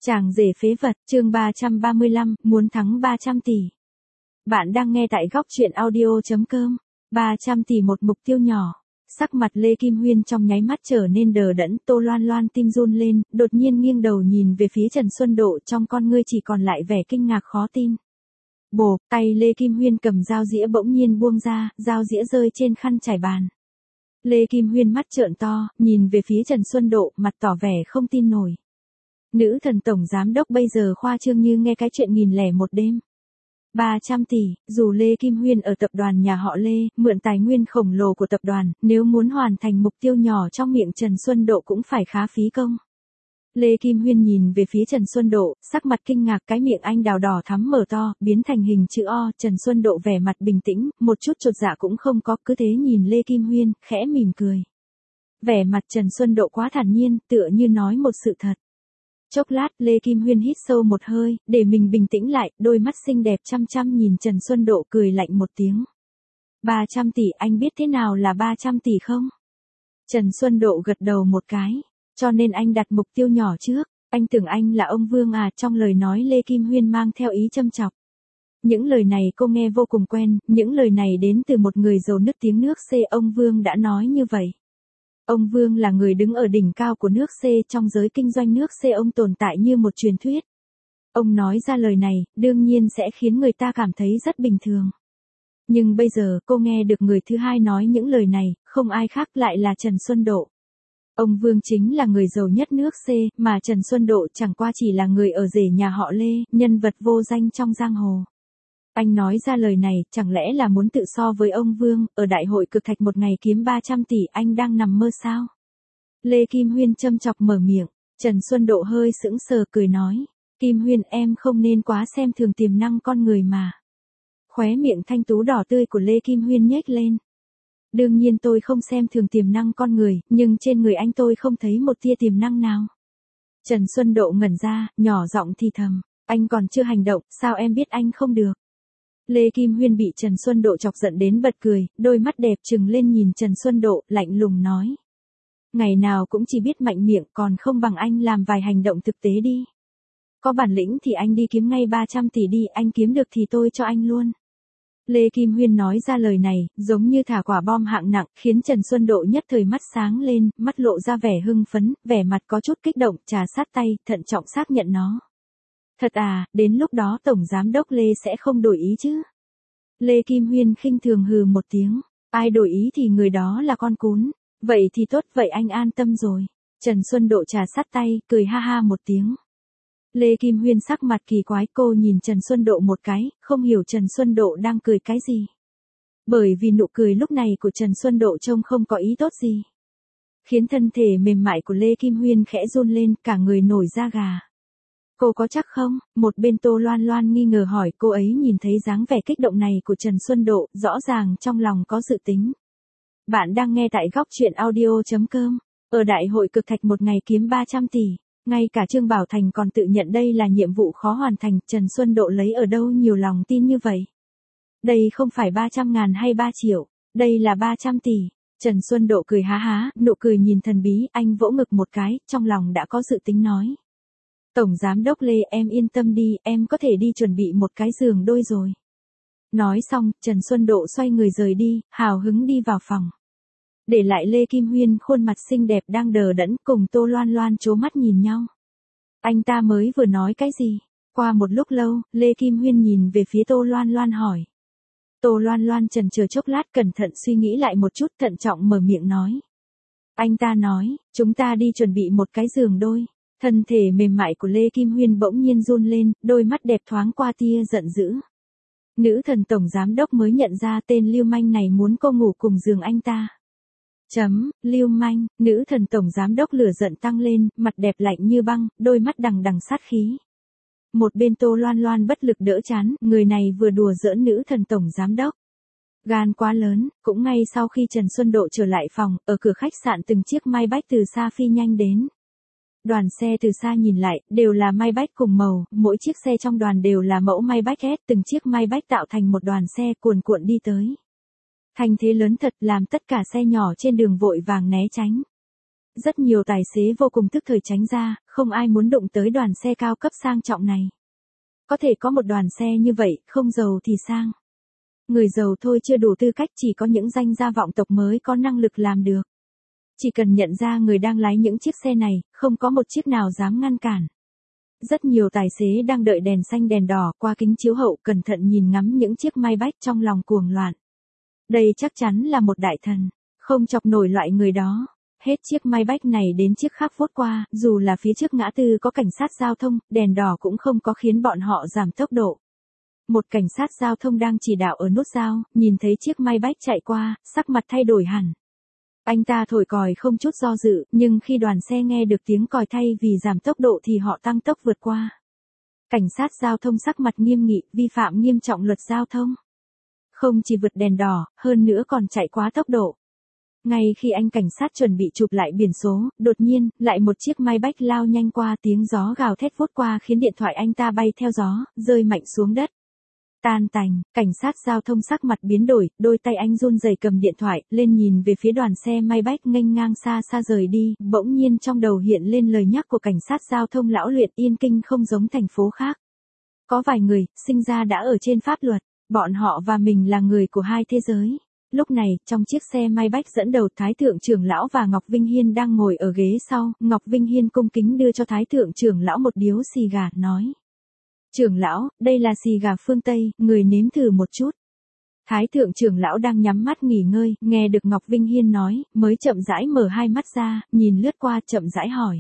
Chàng rể phế vật, chương 335, muốn thắng 300 tỷ. Bạn đang nghe tại góc truyện audio.com. 300 tỷ một mục tiêu nhỏ. Sắc mặt Lê Kim Huyên trong nháy mắt trở nên đờ đẫn, Tô Loan Loan tim run lên, đột nhiên nghiêng đầu nhìn về phía Trần Xuân Độ, trong con ngươi chỉ còn lại vẻ kinh ngạc khó tin. Bồ, tay Lê Kim Huyên cầm dao dĩa bỗng nhiên buông ra, dao dĩa rơi trên khăn trải bàn. Lê Kim Huyên mắt trợn to, nhìn về phía Trần Xuân Độ, mặt tỏ vẻ không tin nổi. Nữ thần tổng giám đốc bây giờ khoa trương như nghe cái chuyện 1001 đêm. 300 tỷ, dù Lê Kim Huyên ở tập đoàn nhà họ Lê, mượn tài nguyên khổng lồ của tập đoàn, nếu muốn hoàn thành mục tiêu nhỏ trong miệng Trần Xuân Độ cũng phải khá phí công. Lê Kim Huyên nhìn về phía Trần Xuân Độ, sắc mặt kinh ngạc, cái miệng anh đào đỏ thắm mở to, biến thành hình chữ O. Trần Xuân Độ vẻ mặt bình tĩnh, một chút chột dạ cũng không có, cứ thế nhìn Lê Kim Huyên, khẽ mỉm cười. Vẻ mặt Trần Xuân Độ quá thản nhiên, tựa như nói một sự thật. Chốc lát, Lê Kim Huyên hít sâu một hơi, để mình bình tĩnh lại, đôi mắt xinh đẹp chăm chăm nhìn Trần Xuân Độ, cười lạnh một tiếng. 300 tỷ, anh biết thế nào là 300 tỷ không? Trần Xuân Độ gật đầu một cái, cho nên anh đặt mục tiêu nhỏ trước, anh tưởng anh là ông Vương à, trong lời nói Lê Kim Huyên mang theo ý châm chọc. Những lời này cô nghe vô cùng quen, những lời này đến từ một người giàu nức tiếng nước C, ông Vương đã nói như vậy. Ông Vương là người đứng ở đỉnh cao của nước C, trong giới kinh doanh nước C ông tồn tại như một truyền thuyết. Ông nói ra lời này, đương nhiên sẽ khiến người ta cảm thấy rất bình thường. Nhưng bây giờ cô nghe được người thứ hai nói những lời này, không ai khác lại là Trần Xuân Độ. Ông Vương chính là người giàu nhất nước C, mà Trần Xuân Độ chẳng qua chỉ là người ở rể nhà họ Lê, nhân vật vô danh trong giang hồ. Anh nói ra lời này, chẳng lẽ là muốn tự so với ông Vương, ở đại hội cực thạch một ngày kiếm 300 tỷ, anh đang nằm mơ sao? Lê Kim Huyên châm chọc mở miệng, Trần Xuân Độ hơi sững sờ cười nói, Kim Huyên em không nên quá xem thường tiềm năng con người mà. Khóe miệng thanh tú đỏ tươi của Lê Kim Huyên nhếch lên. Đương nhiên tôi không xem thường tiềm năng con người, nhưng trên người anh tôi không thấy một tia tiềm năng nào. Trần Xuân Độ ngẩn ra, nhỏ giọng thì thầm, anh còn chưa hành động, sao em biết anh không được? Lê Kim Huyên bị Trần Xuân Độ chọc giận đến bật cười, đôi mắt đẹp trừng lên nhìn Trần Xuân Độ, lạnh lùng nói. Ngày nào cũng chỉ biết mạnh miệng, còn không bằng anh làm vài hành động thực tế đi. Có bản lĩnh thì anh đi kiếm ngay 300 tỷ đi, anh kiếm được thì tôi cho anh luôn. Lê Kim Huyên nói ra lời này, giống như thả quả bom hạng nặng, khiến Trần Xuân Độ nhất thời mắt sáng lên, mắt lộ ra vẻ hưng phấn, vẻ mặt có chút kích động, trà sát tay, thận trọng xác nhận nó. Thật à, đến lúc đó Tổng Giám đốc Lê sẽ không đổi ý chứ? Lê Kim Huyên khinh thường hừ một tiếng, ai đổi ý thì người đó là con cún, vậy thì tốt, vậy anh an tâm rồi. Trần Xuân Độ trà sát tay, cười ha ha một tiếng. Lê Kim Huyên sắc mặt kỳ quái, cô nhìn Trần Xuân Độ một cái, không hiểu Trần Xuân Độ đang cười cái gì. Bởi vì nụ cười lúc này của Trần Xuân Độ trông không có ý tốt gì. Khiến thân thể mềm mại của Lê Kim Huyên khẽ run lên, cả người nổi da gà. Cô có chắc không? Một bên Tô Loan Loan nghi ngờ hỏi, cô ấy nhìn thấy dáng vẻ kích động này của Trần Xuân Độ, rõ ràng trong lòng có dự tính. Bạn đang nghe tại góc truyện audio.com. Ở đại hội cực thạch một ngày kiếm 300 tỷ. Ngay cả Trương Bảo Thành còn tự nhận đây là nhiệm vụ khó hoàn thành, Trần Xuân Độ lấy ở đâu nhiều lòng tin như vậy? Đây không phải 300.000 hay 3 triệu, đây là 300 tỷ. Trần Xuân Độ cười há há, nụ cười nhìn thần bí, anh vỗ ngực một cái, trong lòng đã có dự tính nói. Tổng Giám đốc Lê, em yên tâm đi, em có thể đi chuẩn bị một cái giường đôi rồi. Nói xong, Trần Xuân Độ xoay người rời đi, hào hứng đi vào phòng. Để lại Lê Kim Huyên khuôn mặt xinh đẹp đang đờ đẫn, cùng Tô Loan Loan trố mắt nhìn nhau. Anh ta mới vừa nói cái gì? Qua một lúc lâu, Lê Kim Huyên nhìn về phía Tô Loan Loan hỏi. Tô Loan Loan chần chừ chốc lát, cẩn thận suy nghĩ lại một chút, thận trọng mở miệng nói. Anh ta nói, chúng ta đi chuẩn bị một cái giường đôi. Thân thể mềm mại của Lê Kim Huyên bỗng nhiên run lên, đôi mắt đẹp thoáng qua tia giận dữ. Nữ thần tổng giám đốc mới nhận ra tên lưu manh này muốn cô ngủ cùng giường anh ta. Lưu manh, nữ thần tổng giám đốc lửa giận tăng lên, mặt đẹp lạnh như băng, đôi mắt đằng đằng sát khí. Một bên Tô Loan Loan bất lực đỡ chán, người này vừa đùa giỡn nữ thần tổng giám đốc. Gan quá lớn, cũng ngay sau khi Trần Xuân Độ trở lại phòng, ở cửa khách sạn từng chiếc Maybach từ xa phi nhanh đến. Đoàn xe từ xa nhìn lại, đều là Maybach cùng màu, mỗi chiếc xe trong đoàn đều là mẫu Maybach S, từng chiếc Maybach tạo thành một đoàn xe cuồn cuộn đi tới. Thành thế lớn thật, làm tất cả xe nhỏ trên đường vội vàng né tránh. Rất nhiều tài xế vô cùng tức thời tránh ra, không ai muốn đụng tới đoàn xe cao cấp sang trọng này. Có thể có một đoàn xe như vậy, không giàu thì sang. Người giàu thôi chưa đủ tư cách, chỉ có những danh gia vọng tộc mới có năng lực làm được. Chỉ cần nhận ra người đang lái những chiếc xe này, không có một chiếc nào dám ngăn cản. Rất nhiều tài xế đang đợi đèn xanh đèn đỏ qua kính chiếu hậu cẩn thận nhìn ngắm những chiếc Maybach trong lòng cuồng loạn. Đây chắc chắn là một đại thần, không chọc nổi loại người đó. Hết chiếc Maybach này đến chiếc khác vút qua, dù là phía trước ngã tư có cảnh sát giao thông, đèn đỏ cũng không có khiến bọn họ giảm tốc độ. Một cảnh sát giao thông đang chỉ đạo ở nút giao, nhìn thấy chiếc Maybach chạy qua, sắc mặt thay đổi hẳn. Anh ta thổi còi không chút do dự, nhưng khi đoàn xe nghe được tiếng còi thay vì giảm tốc độ thì họ tăng tốc vượt qua. Cảnh sát giao thông sắc mặt nghiêm nghị, vi phạm nghiêm trọng luật giao thông. Không chỉ vượt đèn đỏ, hơn nữa còn chạy quá tốc độ. Ngay khi anh cảnh sát chuẩn bị chụp lại biển số, đột nhiên, lại một chiếc Maybach lao nhanh qua, tiếng gió gào thét vút qua khiến điện thoại anh ta bay theo gió, rơi mạnh xuống đất. Tan tành, cảnh sát giao thông sắc mặt biến đổi, đôi tay anh run rẩy cầm điện thoại, lên nhìn về phía đoàn xe Maybach nghênh ngang xa xa rời đi, bỗng nhiên trong đầu hiện lên lời nhắc của cảnh sát giao thông lão luyện, Yên Kinh không giống thành phố khác. Có vài người, sinh ra đã ở trên pháp luật, bọn họ và mình là người của hai thế giới. Lúc này, trong chiếc xe Maybach dẫn đầu, Thái thượng trưởng lão và Ngọc Vinh Hiên đang ngồi ở ghế sau, Ngọc Vinh Hiên cung kính đưa cho Thái thượng trưởng lão một điếu xì gà, nói. Trưởng lão, đây là xì gà phương Tây, người nếm thử một chút. Thái thượng trưởng lão đang nhắm mắt nghỉ ngơi, nghe được Ngọc Vinh Hiên nói, mới chậm rãi mở hai mắt ra, nhìn lướt qua chậm rãi hỏi.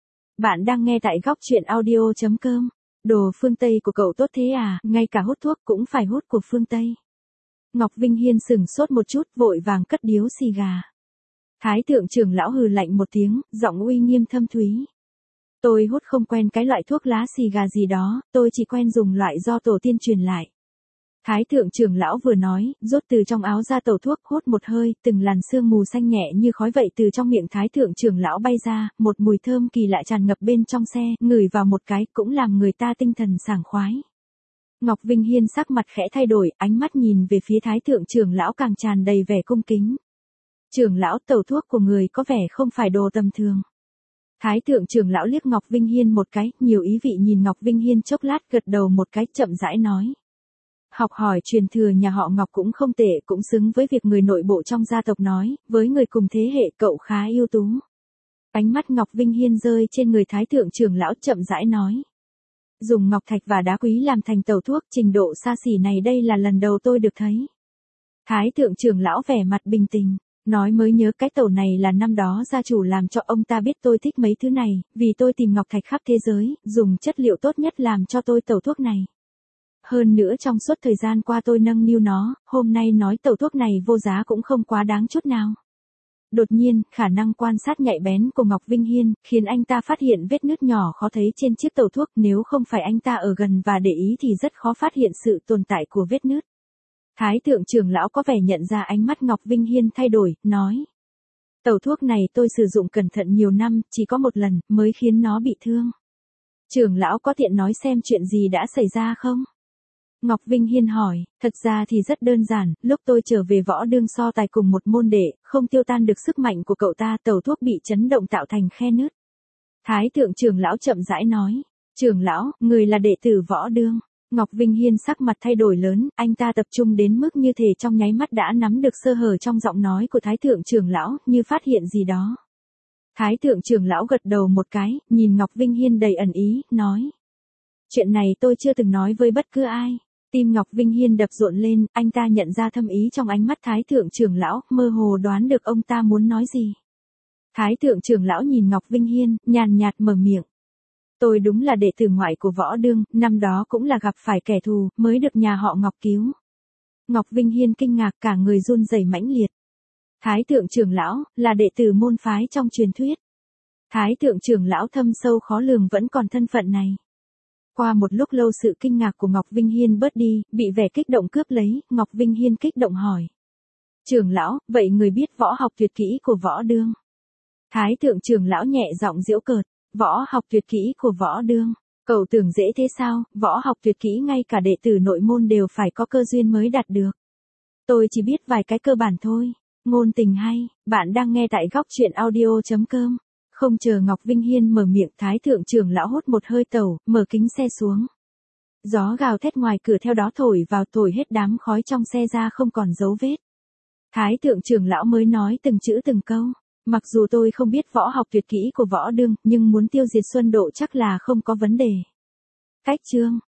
Bạn đang nghe tại góc truyện audio.com. Đồ phương Tây của cậu tốt thế à, ngay cả hút thuốc cũng phải hút của phương Tây. Ngọc Vinh Hiên sửng sốt một chút, vội vàng cất điếu xì gà. Thái thượng trưởng lão hừ lạnh một tiếng, giọng uy nghiêm thâm thúy. Tôi hút không quen cái loại thuốc lá xì gà gì đó, tôi chỉ quen dùng loại do tổ tiên truyền lại. Thái thượng trưởng lão vừa nói, rút từ trong áo ra tẩu thuốc, hút một hơi, từng làn sương mù xanh nhẹ như khói vậy từ trong miệng thái thượng trưởng lão bay ra, một mùi thơm kỳ lạ tràn ngập bên trong xe, ngửi vào một cái cũng làm người ta tinh thần sảng khoái. Ngọc Vinh Hiên sắc mặt khẽ thay đổi, ánh mắt nhìn về phía thái thượng trưởng lão càng tràn đầy vẻ cung kính. Trưởng lão, tẩu thuốc của người có vẻ không phải đồ tầm thường. Thái thượng trưởng lão liếc Ngọc Vinh Hiên một cái, nhiều ý vị nhìn Ngọc Vinh Hiên chốc lát, gật đầu một cái, chậm rãi nói. Học hỏi truyền thừa nhà họ Ngọc cũng không tệ, cũng xứng với việc người nội bộ trong gia tộc nói, với người cùng thế hệ cậu khá ưu tú. Ánh mắt Ngọc Vinh Hiên rơi trên người thái thượng trưởng lão, chậm rãi nói. Dùng ngọc thạch và đá quý làm thành tẩu thuốc, trình độ xa xỉ này đây là lần đầu tôi được thấy. Thái thượng trưởng lão vẻ mặt bình tĩnh, nói mới nhớ cái tẩu này là năm đó gia chủ làm cho ông ta biết tôi thích mấy thứ này, vì tôi tìm ngọc thạch khắp thế giới, dùng chất liệu tốt nhất làm cho tôi tẩu thuốc này. Hơn nữa trong suốt thời gian qua tôi nâng niu nó, hôm nay nói tẩu thuốc này vô giá cũng không quá đáng chút nào. Đột nhiên, khả năng quan sát nhạy bén của Ngọc Vinh Hiên, khiến anh ta phát hiện vết nứt nhỏ khó thấy trên chiếc tẩu thuốc, nếu không phải anh ta ở gần và để ý thì rất khó phát hiện sự tồn tại của vết nứt. Thái thượng trưởng lão có vẻ nhận ra ánh mắt Ngọc Vinh Hiên thay đổi, nói. Tẩu thuốc này tôi sử dụng cẩn thận nhiều năm, chỉ có một lần, mới khiến nó bị thương. Trưởng lão có tiện nói xem chuyện gì đã xảy ra không? Ngọc Vinh Hiên hỏi, thật ra thì rất đơn giản, lúc tôi trở về võ đương so tài cùng một môn đệ, không tiêu tan được sức mạnh của cậu ta, tẩu thuốc bị chấn động tạo thành khe nứt. Thái thượng trưởng lão chậm rãi nói, trưởng lão, người là đệ tử võ đương. Ngọc Vinh Hiên sắc mặt thay đổi lớn, anh ta tập trung đến mức như thể trong nháy mắt đã nắm được sơ hở trong giọng nói của thái thượng trưởng lão, như phát hiện gì đó. Thái thượng trưởng lão gật đầu một cái, nhìn Ngọc Vinh Hiên đầy ẩn ý, nói. Chuyện này tôi chưa từng nói với bất cứ ai. Tim Ngọc Vinh Hiên đập rộn lên, anh ta nhận ra thâm ý trong ánh mắt thái thượng trưởng lão, mơ hồ đoán được ông ta muốn nói gì. Thái thượng trưởng lão nhìn Ngọc Vinh Hiên, nhàn nhạt mở miệng. Tôi đúng là đệ tử ngoại của võ đương, năm đó cũng là gặp phải kẻ thù, mới được nhà họ Ngọc cứu. Ngọc Vinh Hiên kinh ngạc, cả người run rẩy mãnh liệt. Thái thượng trưởng lão, là đệ tử môn phái trong truyền thuyết. Thái thượng trưởng lão thâm sâu khó lường vẫn còn thân phận này. Qua một lúc lâu sự kinh ngạc của Ngọc Vinh Hiên bớt đi, bị vẻ kích động cướp lấy, Ngọc Vinh Hiên kích động hỏi. Trưởng lão, vậy người biết võ học tuyệt kỹ của võ đương? Thái thượng trưởng lão nhẹ giọng giễu cợt, võ học tuyệt kỹ của võ đương. Cậu tưởng dễ thế sao, võ học tuyệt kỹ ngay cả đệ tử nội môn đều phải có cơ duyên mới đạt được. Tôi chỉ biết vài cái cơ bản thôi. Ngôn tình hay, bạn đang nghe tại góc truyện audio.com. Không chờ Ngọc Vinh Hiên mở miệng, Thái thượng trưởng lão hốt một hơi tẩu, mở kính xe xuống. Gió gào thét ngoài cửa theo đó thổi vào, thổi hết đám khói trong xe ra không còn dấu vết. Thái thượng trưởng lão mới nói từng chữ từng câu. Mặc dù tôi không biết võ học tuyệt kỹ của võ đương, nhưng muốn tiêu diệt Xuân Độ chắc là không có vấn đề. Cách chương.